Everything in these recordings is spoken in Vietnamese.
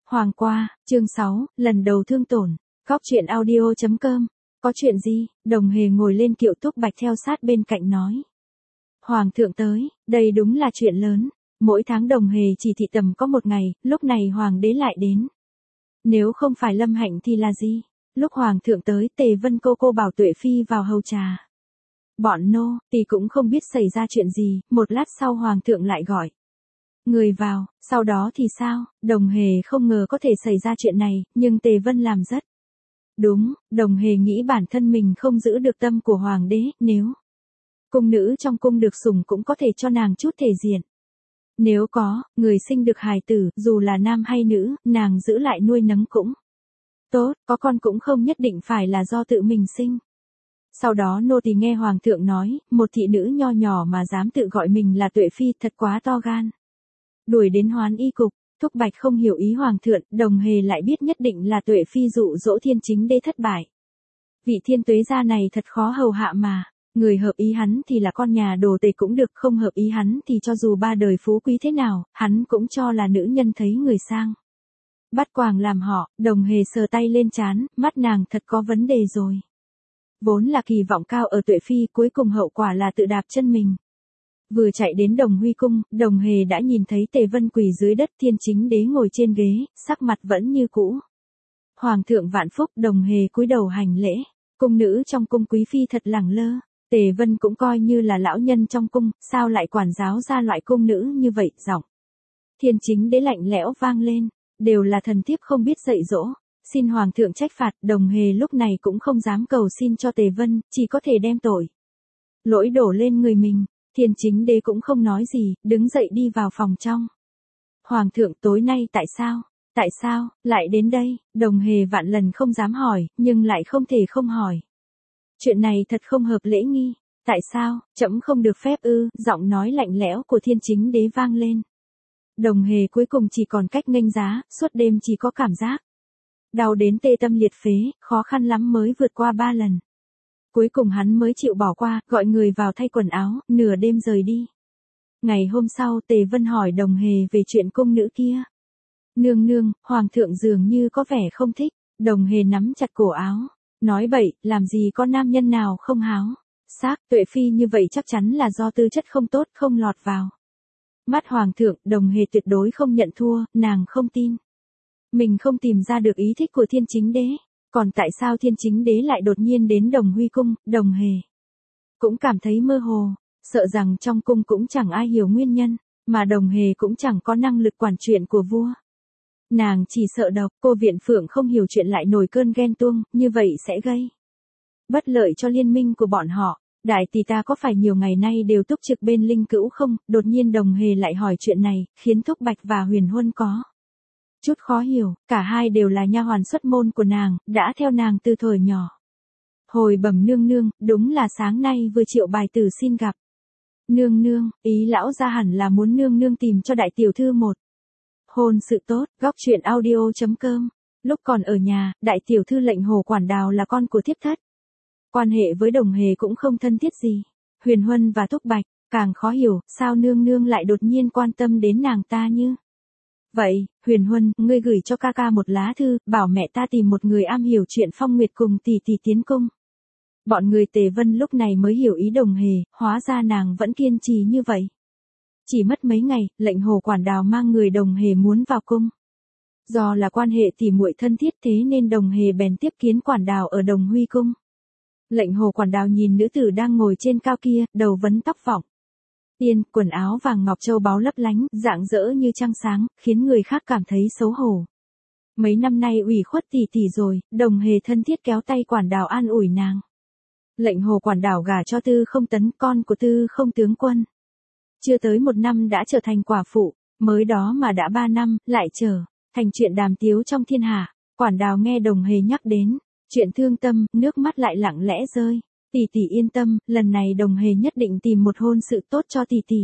Hoàng qua, chương 6, lần đầu thương tổn. Góc truyện audio.com. Có chuyện gì? Đồng Hề ngồi lên kiệu Túc Bạch theo sát bên cạnh nói. Hoàng thượng tới, đây đúng là chuyện lớn. Mỗi tháng Đồng Hề chỉ thị tầm có một ngày, lúc này Hoàng đế lại đến. Nếu không phải Lâm Hạnh thì là gì? Lúc Hoàng thượng tới, Tề Vân cô bảo Tuệ Phi vào hầu trà. Bọn nô thì cũng không biết xảy ra chuyện gì, một lát sau Hoàng thượng lại gọi người vào, sau đó thì sao? Đồng Hề không ngờ có thể xảy ra chuyện này, nhưng Tề Vân làm rất đúng. Đồng Hề nghĩ bản thân mình không giữ được tâm của Hoàng đế, nếu cung nữ trong cung được sủng cũng có thể cho nàng chút thể diện. Nếu có, người sinh được hài tử, dù là nam hay nữ, nàng giữ lại nuôi nấng cũng tốt, có con cũng không nhất định phải là do tự mình sinh. Sau đó nô tỳ nghe Hoàng thượng nói, một thị nữ nho nhỏ mà dám tự gọi mình là Tuệ Phi thật quá to gan. Đuổi đến Hoán Y cục, Thúc Bạch không hiểu ý Hoàng thượng, Đồng Hề lại biết nhất định là Tuệ Phi dụ dỗ Thiên Chính Đế thất bại. Vị thiên tuế gia này thật khó hầu hạ mà, người hợp ý hắn thì là con nhà đồ tể cũng được, không hợp ý hắn thì cho dù ba đời phú quý thế nào, hắn cũng cho là nữ nhân thấy người sang. Bắt quàng làm họ, Đồng Hề sờ tay lên trán, mắt nàng thật có vấn đề rồi. Vốn là kỳ vọng cao ở Tuệ Phi, cuối cùng hậu quả là tự đạp chân mình. Vừa chạy đến Đồng Huy cung, Đồng Hề đã nhìn thấy Tề Vân quỳ dưới đất, Thiên Chính Đế ngồi trên ghế, sắc mặt vẫn như cũ. Hoàng thượng vạn phúc, Đồng Hề cúi đầu hành lễ. Cung nữ trong cung quý phi thật lẳng lơ. Tề Vân cũng coi như là lão nhân trong cung, sao lại quản giáo ra loại cung nữ như vậy? Giọng Thiên Chính Đế lạnh lẽo vang lên, đều là thần thiếp không biết dạy dỗ, xin Hoàng thượng trách phạt. Đồng Hề lúc này cũng không dám cầu xin cho Tề Vân, chỉ có thể đem tội lỗi đổ lên người mình. Thiên Chính Đế cũng không nói gì, đứng dậy đi vào phòng trong. Hoàng thượng, tối nay tại sao, lại đến đây? Đồng Hề vạn lần không dám hỏi, nhưng lại không thể không hỏi. Chuyện này thật không hợp lễ nghi. Tại sao, trẫm không được phép ư? Giọng nói lạnh lẽo của Thiên Chính Đế vang lên. Đồng Hề cuối cùng chỉ còn cách nghênh giá, suốt đêm chỉ có cảm giác đau đến tê tâm liệt phế, khó khăn lắm mới vượt qua 3 lần. Cuối cùng hắn mới chịu bỏ qua, gọi người vào thay quần áo, nửa đêm rời đi. Ngày hôm sau Tề Vân hỏi Đồng Hề về chuyện cung nữ kia. Nương nương, Hoàng thượng dường như có vẻ không thích. Đồng Hề nắm chặt cổ áo, nói bậy, làm gì có nam nhân nào không háo xác. Tuệ Phi như vậy chắc chắn là do tư chất không tốt, không lọt vào mắt Hoàng thượng. Đồng Hề tuyệt đối không nhận thua, nàng không tin mình không tìm ra được ý thích của Thiên Chính Đế. Còn tại sao Thiên Chính Đế lại đột nhiên đến Đồng Huy cung? Đồng Hề cũng cảm thấy mơ hồ, sợ rằng trong cung cũng chẳng ai hiểu nguyên nhân, mà Đồng Hề cũng chẳng có năng lực quản chuyện của vua. Nàng chỉ sợ độc, cô Viện Phượng không hiểu chuyện lại nổi cơn ghen tuông, như vậy sẽ gây bất lợi cho liên minh của bọn họ. Đại tỷ ta có phải nhiều ngày nay đều túc trực bên Linh Cữu không? Đột nhiên Đồng Hề lại hỏi chuyện này, khiến Thúc Bạch và Huyền Huân có chút khó hiểu, cả hai đều là nha hoàn xuất môn của nàng, đã theo nàng từ thời nhỏ. Hồi bẩm nương nương, đúng là sáng nay vừa triệu bài tử xin gặp nương nương, ý lão gia hẳn là muốn nương nương tìm cho đại tiểu thư một hôn sự tốt. Góc truyện audio.com. Lúc còn ở nhà, đại tiểu thư Lệnh Hồ quản đào là con của thiếp thất, quan hệ với Đồng Hề cũng không thân thiết gì. Huyền Huân và Thúc Bạch càng khó hiểu, sao nương nương lại đột nhiên quan tâm đến nàng ta như vậy? Huyền Huân, ngươi gửi cho ca ca một lá thư, bảo mẹ ta tìm một người am hiểu chuyện phong nguyệt cùng tỷ tỷ tiến cung. Bọn người Tề Vân lúc này mới hiểu ý Đồng Hề, hóa ra nàng vẫn kiên trì như vậy. Chỉ mất mấy ngày, Lệnh Hồ quản đào mang người Đồng Hề muốn vào cung. Do là quan hệ tỉ muội thân thiết thế nên Đồng Hề bèn tiếp kiến quản đào ở Đồng Huy cung. Lệnh Hồ quản đào nhìn nữ tử đang ngồi trên cao kia, đầu vấn tóc vọng tiên, quần áo vàng ngọc châu báu lấp lánh, rạng rỡ như trăng sáng, khiến người khác cảm thấy xấu hổ. Mấy năm nay ủy khuất tỷ tỷ rồi, Đồng Hề thân thiết kéo tay quản đào an ủi nàng. Lệnh Hồ quản đào gả cho Tư Không Tấn, con của Tư Không tướng quân. Chưa tới 1 năm đã trở thành quả phụ, mới đó mà đã 3 năm, lại trở thành chuyện đàm tiếu trong thiên hạ. Quản đào nghe Đồng Hề nhắc đến chuyện thương tâm, nước mắt lại lặng lẽ rơi. Tỷ tỷ yên tâm, lần này Đồng Hề nhất định tìm một hôn sự tốt cho tỷ tỷ.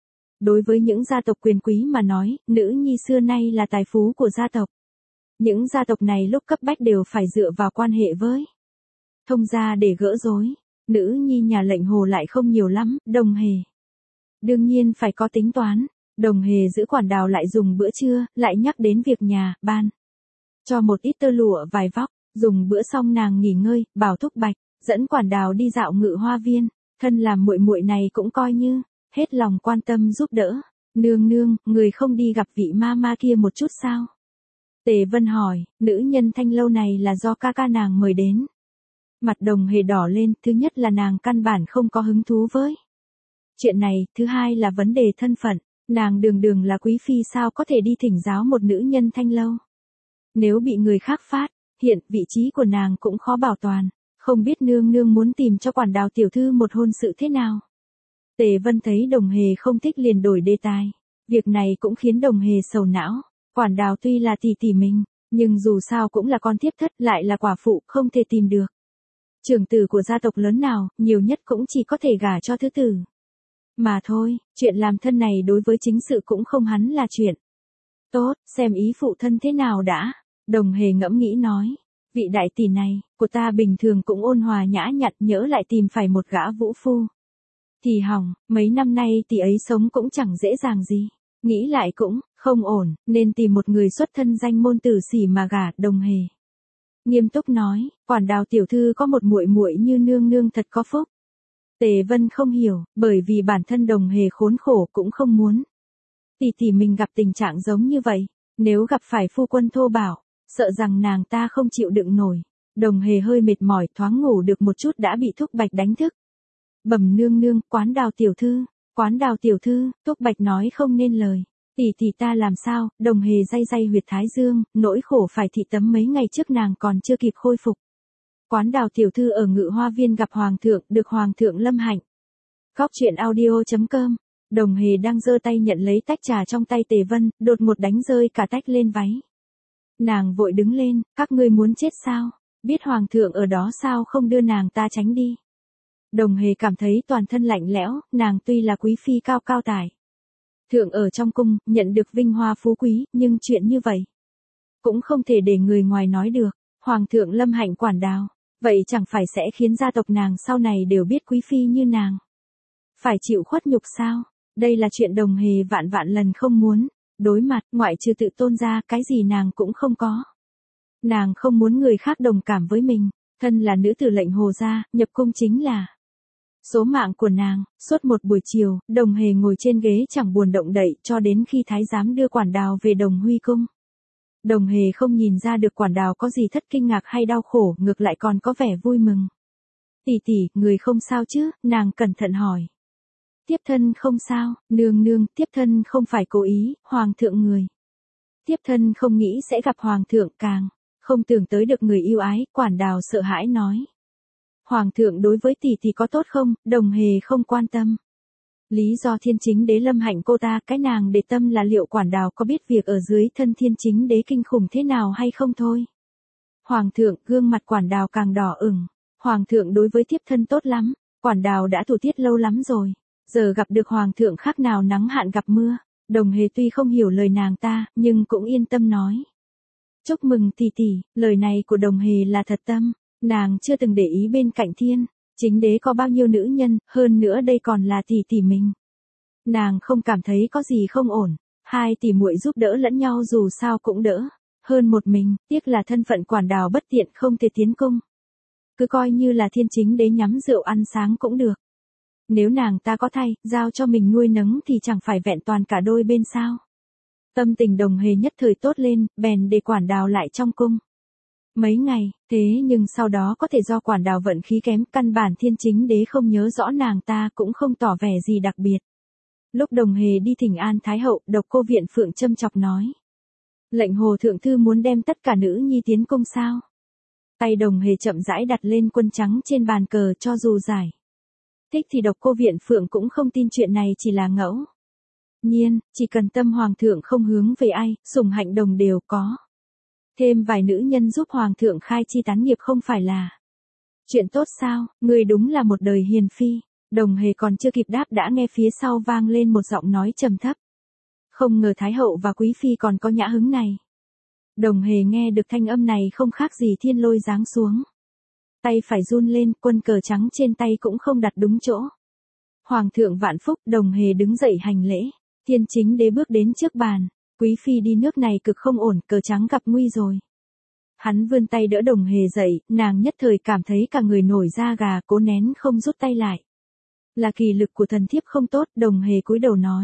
Đối với những gia tộc quyền quý mà nói, nữ nhi xưa nay là tài phú của gia tộc. Những gia tộc này lúc cấp bách đều phải dựa vào quan hệ với thông gia để gỡ rối. Nữ nhi nhà Lệnh Hồ lại không nhiều lắm, Đồng Hề đương nhiên phải có tính toán. Đồng Hề giữ quản đào lại dùng bữa trưa, lại nhắc đến việc nhà, ban. Cho một ít tơ lụa vài vóc, dùng bữa xong nàng nghỉ ngơi, bảo Thúc Bạch, dẫn quản đào đi dạo Ngự Hoa Viên, thân làm muội muội này cũng coi như, hết lòng quan tâm giúp đỡ. Nương nương, người không đi gặp vị ma ma kia một chút sao? Tề Vân hỏi, nữ nhân Thanh Lâu này là do ca ca nàng mời đến. Mặt Đồng Hề đỏ lên, thứ nhất là nàng căn bản không có hứng thú với chuyện này, thứ hai là vấn đề thân phận, nàng đường đường là quý phi sao có thể đi thỉnh giáo một nữ nhân Thanh Lâu. Nếu bị người khác phát hiện, vị trí của nàng cũng khó bảo toàn, không biết nương nương muốn tìm cho quản đào tiểu thư một hôn sự thế nào. Tề Vân thấy Đồng Hề không thích liền đổi đề tài, việc này cũng khiến Đồng Hề sầu não, quản đào tuy là tỷ tỷ mình, nhưng dù sao cũng là con thiếp thất, lại là quả phụ, không thể tìm được trưởng tử của gia tộc lớn nào, nhiều nhất cũng chỉ có thể gả cho thứ tử mà thôi, chuyện làm thân này đối với chính sự cũng không hắn là chuyện tốt, xem ý phụ thân thế nào đã. Đồng Hề ngẫm nghĩ nói, vị đại tỷ này, của ta bình thường cũng ôn hòa nhã nhặn, nhỡ lại tìm phải một gã vũ phu thì hỏng, mấy năm nay tỷ ấy sống cũng chẳng dễ dàng gì, nghĩ lại cũng không ổn, nên tìm một người xuất thân danh môn tử sĩ mà gả. Đồng Hề nghiêm túc nói, quản đào tiểu thư có một muội muội như nương nương thật có phúc. Tề Vân không hiểu, bởi vì bản thân Đồng Hề khốn khổ cũng không muốn tỷ tỷ mình gặp tình trạng giống như vậy, nếu gặp phải phu quân thô bạo, sợ rằng nàng ta không chịu đựng nổi. Đồng Hề hơi mệt mỏi, thoáng ngủ được một chút đã bị Thúc Bạch đánh thức. Bẩm nương nương, quán đào tiểu thư, Thúc Bạch nói không nên lời. Tỷ ta làm sao? Đồng Hề day day huyệt thái dương, nỗi khổ phải thị tấm mấy ngày trước nàng còn chưa kịp khôi phục. Quán đào tiểu thư ở Ngự Hoa Viên gặp hoàng thượng, được hoàng thượng lâm hạnh. Góc truyện audio.com. Đồng Hề đang giơ tay nhận lấy tách trà trong tay Tề Vân, đột một đánh rơi cả tách lên váy. Nàng vội đứng lên, các ngươi muốn chết sao? Biết hoàng thượng ở đó sao không đưa nàng ta tránh đi? Đồng Hề cảm thấy toàn thân lạnh lẽo, nàng tuy là quý phi cao cao tài thượng ở trong cung, nhận được vinh hoa phú quý, nhưng chuyện như vậy cũng không thể để người ngoài nói được. Hoàng thượng lâm hạnh quản đào, vậy chẳng phải sẽ khiến gia tộc nàng sau này đều biết quý phi như nàng phải chịu khuất nhục sao? Đây là chuyện Đồng Hề vạn vạn lần không muốn đối mặt, ngoại trừ tự tôn ra, cái gì nàng cũng không có. Nàng không muốn người khác đồng cảm với mình, thân là nữ tử lệnh Hồ gia, nhập cung chính là số mạng của nàng. Suốt một buổi chiều, Đồng Hề ngồi trên ghế chẳng buồn động đậy cho đến khi thái giám đưa quản đào về Đồng Huy cung. Đồng Hề không nhìn ra được quản đào có gì thất kinh ngạc hay đau khổ, ngược lại còn có vẻ vui mừng. Tỷ, người không sao chứ? Nàng cẩn thận hỏi. Tiếp thân không sao, nương nương, tiếp thân không phải cố ý, hoàng thượng người. Tiếp thân không nghĩ sẽ gặp hoàng thượng, càng không tưởng tới được người yêu ái. Quản đào sợ hãi nói. Hoàng thượng đối với tỷ có tốt không? Đồng Hề không quan tâm. Lý do Thiên Chính Đế lâm hạnh cô ta, cái nàng để tâm là liệu quản đào có biết việc ở dưới thân Thiên Chính Đế kinh khủng thế nào hay không thôi. Hoàng thượng, gương mặt quản đào càng đỏ ửng. Hoàng thượng đối với tiếp thân tốt lắm, quản đào đã thủ tiết lâu lắm rồi. Giờ gặp được hoàng thượng khác nào nắng hạn gặp mưa. Đồng Hề tuy không hiểu lời nàng ta, nhưng cũng yên tâm nói. Chúc mừng tỷ, lời này của Đồng Hề là thật tâm. Nàng chưa từng để ý bên cạnh Thiên Chính Đế có bao nhiêu nữ nhân, hơn nữa đây còn là tỷ mình. Nàng không cảm thấy có gì không ổn, hai tỷ muội giúp đỡ lẫn nhau dù sao cũng đỡ hơn một mình, tiếc là thân phận quản đào bất tiện không thể tiến cung. Cứ coi như là Thiên Chính Đế nhắm rượu ăn sáng cũng được. Nếu nàng ta có thay, giao cho mình nuôi nấng thì chẳng phải vẹn toàn cả đôi bên sao. Tâm tình Đồng Hề nhất thời tốt lên, bèn để quản đào lại trong cung mấy ngày, thế nhưng sau đó có thể do quản đào vận khí kém, căn bản Thiên Chính Đế không nhớ rõ nàng ta cũng không tỏ vẻ gì đặc biệt. Lúc Đồng Hề đi thỉnh an Thái hậu, Độc Cô Viện Phượng châm chọc nói. Lệnh Hồ thượng thư muốn đem tất cả nữ nhi tiến cung sao? Tay Đồng Hề chậm rãi đặt lên quân trắng trên bàn cờ, cho dù giải thích thì Độc Cô Viện Phượng cũng không tin chuyện này chỉ là ngẫu nhiên, chỉ cần tâm hoàng thượng không hướng về ai, sủng hạnh đồng đều có. Thêm vài nữ nhân giúp hoàng thượng khai chi tán nghiệp không phải là chuyện tốt sao? Người đúng là một đời hiền phi. Đồng Hề còn chưa kịp đáp đã nghe phía sau vang lên một giọng nói trầm thấp. Không ngờ Thái hậu và quý phi còn có nhã hứng này. Đồng Hề nghe được thanh âm này không khác gì thiên lôi giáng xuống. Tay phải run lên, quân cờ trắng trên tay cũng không đặt đúng chỗ. Hoàng thượng vạn phúc. Đồng Hề đứng dậy hành lễ. Thiên Chính Đế bước đến trước bàn, quý phi đi nước này cực không ổn, cờ trắng gặp nguy rồi. Hắn vươn tay đỡ Đồng Hề dậy, nàng nhất thời cảm thấy cả người nổi da gà, cố nén không rút tay lại. Là kỳ lực của thần thiếp không tốt, Đồng Hề cúi đầu nói.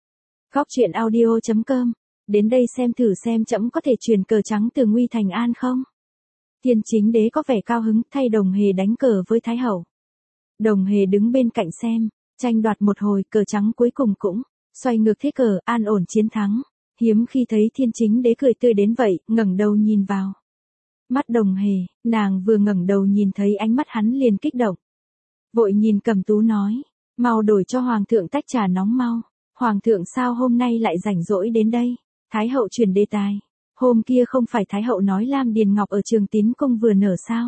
Góc truyện audio.com, đến đây xem thử xem trẫm có thể truyền cờ trắng từ nguy thành an không? Thiên Chính Đế có vẻ cao hứng, thay Đồng Hề đánh cờ với Thái Hậu. Đồng Hề đứng bên cạnh xem, tranh đoạt một hồi, cờ trắng cuối cùng cũng xoay ngược thế cờ, an ổn chiến thắng. Hiếm khi thấy Thiên Chính Đế cười tươi đến vậy, ngẩng đầu nhìn vào mắt Đồng Hề, nàng vừa ngẩng đầu nhìn thấy ánh mắt hắn liền kích động. Vội nhìn Cẩm Tú nói, mau đổi cho Hoàng thượng tách trà nóng mau. Hoàng thượng sao hôm nay lại rảnh rỗi đến đây? Thái Hậu chuyển đề tài. Hôm kia không phải Thái Hậu nói Lam Điền Ngọc ở Trường Tín Cung vừa nở sao?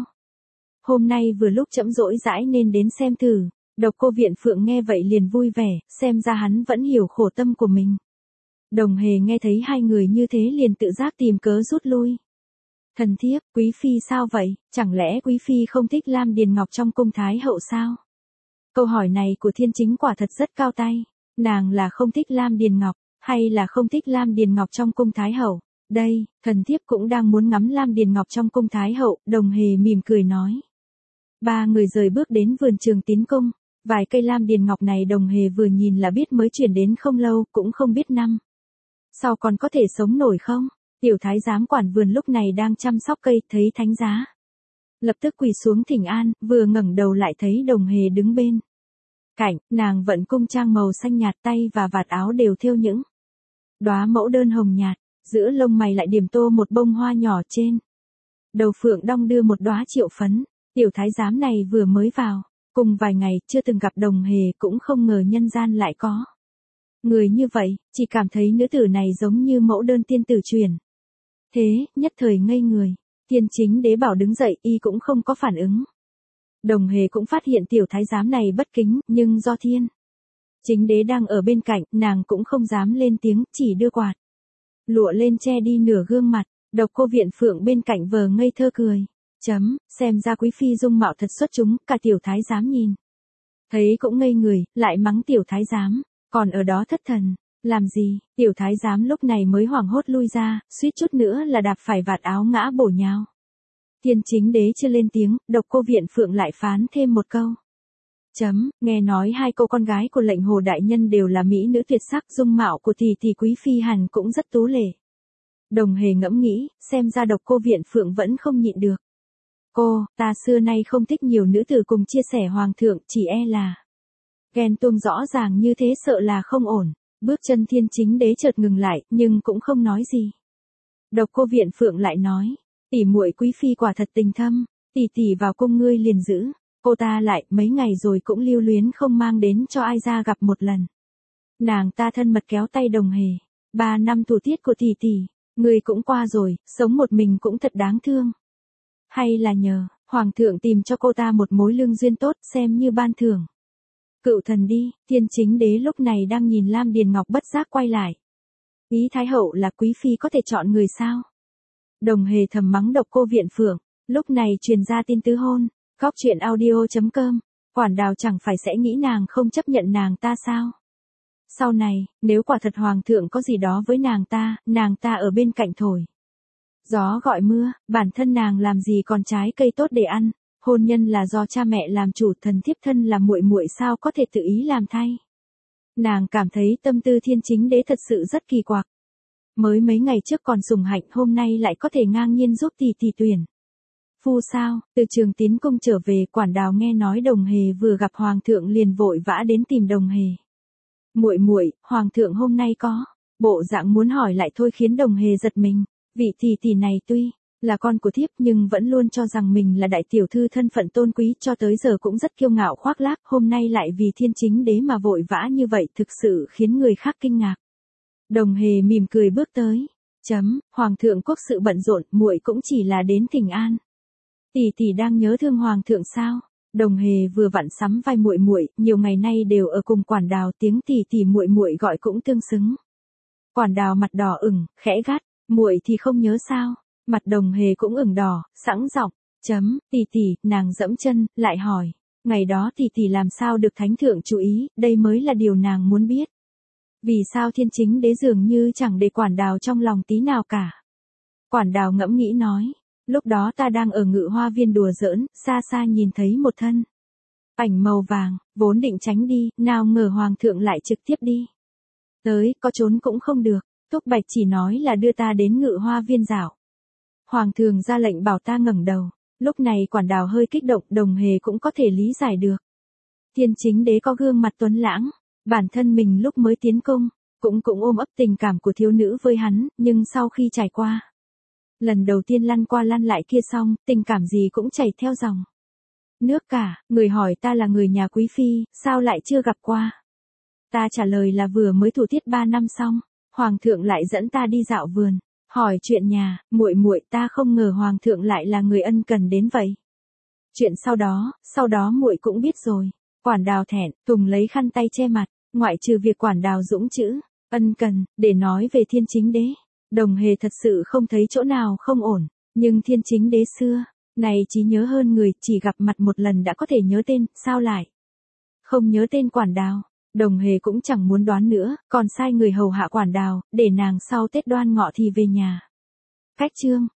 Hôm nay vừa lúc trẫm rỗi rãi nên đến xem thử. Độc Cô Viện Phượng nghe vậy liền vui vẻ, xem ra hắn vẫn hiểu khổ tâm của mình. Đồng Hề nghe thấy hai người như thế liền tự giác tìm cớ rút lui. Thần thiếp, quý phi sao vậy, chẳng lẽ quý phi không thích Lam Điền Ngọc trong cung Thái Hậu sao? Câu hỏi này của Thiên Chính quả thật rất cao tay. Nàng là không thích Lam Điền Ngọc, hay là không thích Lam Điền Ngọc trong cung Thái Hậu? Đây, thần thiếp cũng đang muốn ngắm Lam Điền Ngọc trong cung Thái Hậu, Đồng Hề mỉm cười nói. Ba người rời bước đến vườn Trường Tín Cung. Vài cây Lam Điền Ngọc này Đồng Hề vừa nhìn là biết mới chuyển đến không lâu, cũng không biết năm sau còn có thể sống nổi không? Tiểu thái giám quản vườn lúc này đang chăm sóc cây, thấy thánh giá lập tức quỳ xuống thỉnh an, vừa ngẩng đầu lại thấy Đồng Hề đứng bên cạnh, nàng vận cung trang màu xanh nhạt, tay và vạt áo đều thêu những đóa mẫu đơn hồng nhạt, giữa lông mày lại điểm tô một bông hoa nhỏ, trên đầu phượng đong đưa một đóa triệu phấn. Tiểu thái giám này vừa mới vào cùng vài ngày, chưa từng gặp Đồng Hề, cũng không ngờ nhân gian lại có người như vậy, chỉ cảm thấy nữ tử này giống như mẫu đơn tiên tử truyền thế, nhất thời ngây người. Thiên Chính Đế bảo đứng dậy, y cũng không có phản ứng. Đồng Hề cũng phát hiện tiểu thái giám này bất kính, nhưng do Thiên Chính Đế đang ở bên cạnh, nàng cũng không dám lên tiếng, chỉ đưa quạt lụa lên che đi nửa gương mặt. Độc Cô Viện Phượng bên cạnh vờ ngây thơ cười. Xem ra quý phi dung mạo thật xuất chúng, cả tiểu thái giám nhìn thấy cũng ngây người, lại mắng tiểu thái giám, còn ở đó thất thần, làm gì? Tiểu thái giám lúc này mới hoảng hốt lui ra, suýt chút nữa là đạp phải vạt áo ngã bổ nhào. Thiên Chính Đế chưa lên tiếng, Độc Cô Viện Phượng lại phán thêm một câu. Nghe nói hai cô con gái của lệnh Hồ đại nhân đều là mỹ nữ tuyệt sắc, dung mạo của tỷ quý phi hẳn cũng rất tú lệ. Đồng Hề ngẫm nghĩ, xem ra Độc Cô Viện Phượng vẫn không nhịn được. Ta xưa nay không thích nhiều nữ tử cùng chia sẻ hoàng thượng, chỉ e là ghen tuông rõ ràng như thế sợ là không ổn. Bước chân Thiên Chính Đế chợt ngừng lại, nhưng cũng không nói gì. Độc Cô Viện Phượng lại nói, tỷ muội quý phi quả thật tình thâm, tỷ vào cung ngươi liền giữ cô ta lại, mấy ngày rồi cũng lưu luyến không mang đến cho ai ra gặp một lần. Nàng ta thân mật kéo tay Đồng Hề, 3 năm tù tiết của tỷ, ngươi cũng qua rồi, sống một mình cũng thật đáng thương. Hay là nhờ hoàng thượng tìm cho cô ta một mối lương duyên tốt, xem như ban thưởng. Cựu thần đi. Thiên Chính Đế lúc này đang nhìn Lam Điền Ngọc bất giác quay lại. Ý Thái Hậu là quý phi có thể chọn người sao? Đồng Hề thầm mắng Độc Cô Viện Phượng. Lúc này truyền ra tin tứ hôn. Góc truyện audio.com. Quản Đào chẳng phải sẽ nghĩ nàng không chấp nhận nàng ta sao? Sau này, nếu quả thật hoàng thượng có gì đó với nàng ta ở bên cạnh thổi gió gọi mưa, bản thân nàng làm gì còn trái cây tốt để ăn. Hôn nhân là do cha mẹ làm chủ, thần thiếp thân là muội muội sao có thể tự ý làm thay. Nàng cảm thấy tâm tư Thiên Chính Đế thật sự rất kỳ quặc. Mới mấy ngày trước còn sủng hạnh, hôm nay lại có thể ngang nhiên giúp tỷ tuyển phu sao? Từ Trường Tín Cung trở về, Quản Đào nghe nói Đồng Hề vừa gặp hoàng thượng liền vội vã đến tìm Đồng Hề. Muội, hoàng thượng hôm nay có bộ dạng muốn hỏi lại thôi, khiến Đồng Hề giật mình. Vị tỷ này tuy là con của thiếp nhưng vẫn luôn cho rằng mình là đại tiểu thư thân phận tôn quý, cho tới giờ cũng rất kiêu ngạo khoác lác, hôm nay lại vì Thiên Chính Đế mà vội vã như vậy, thực sự khiến người khác kinh ngạc. Đồng Hề mỉm cười bước tới. Hoàng thượng quốc sự bận rộn, muội cũng chỉ là đến thỉnh an. Tỷ đang nhớ thương hoàng thượng sao? Đồng Hề vừa vặn sắm vai muội, nhiều ngày nay đều ở cùng Quản Đào, tiếng tỷ muội gọi cũng tương xứng. Quản Đào mặt đỏ ửng, khẽ gắt, muội thì không nhớ sao? Mặt Đồng Hề cũng ửng đỏ, sẵn giọng, tỷ, nàng dẫm chân, lại hỏi, ngày đó tỷ làm sao được thánh thượng chú ý, đây mới là điều nàng muốn biết. Vì sao Thiên Chính Đế dường như chẳng để Quản Đào trong lòng tí nào cả. Quản Đào ngẫm nghĩ nói, lúc đó ta đang ở Ngự Hoa Viên đùa giỡn, xa xa nhìn thấy một thân ảnh màu vàng, vốn định tránh đi, nào ngờ Hoàng thượng lại trực tiếp đi tới, có trốn cũng không được. Túc Bạch chỉ nói là đưa ta đến Ngự Hoa Viên dạo. Hoàng thượng ra lệnh bảo ta ngẩng đầu. Lúc này Quản Đào hơi kích động, Đồng Hề cũng có thể lý giải được. Thiên Chính Đế có gương mặt tuấn lãng, bản thân mình lúc mới tiến cung, cũng ôm ấp tình cảm của thiếu nữ với hắn, nhưng sau khi trải qua lần đầu tiên lăn qua lăn lại kia xong, tình cảm gì cũng chảy theo dòng nước cả. Người hỏi ta là người nhà quý phi, sao lại chưa gặp qua? Ta trả lời là vừa mới thủ tiết 3 năm xong, Hoàng thượng lại dẫn ta đi dạo vườn, hỏi chuyện nhà, muội ta không ngờ Hoàng thượng lại là người ân cần đến vậy. Chuyện sau đó muội cũng biết rồi. Quản Đào thẹn, Tùng lấy khăn tay che mặt, ngoại trừ việc Quản Đào dũng chữ ân cần, để nói về Thiên Chính Đế, Đồng Hề thật sự không thấy chỗ nào không ổn, nhưng Thiên Chính Đế xưa này trí nhớ hơn người, chỉ gặp mặt một lần đã có thể nhớ tên, sao lại không nhớ tên Quản Đào. Đồng Hề cũng chẳng muốn đoán nữa, còn sai người hầu hạ Quản Đào, để nàng sau Tết Đoan Ngọ thì về nhà. Cách chương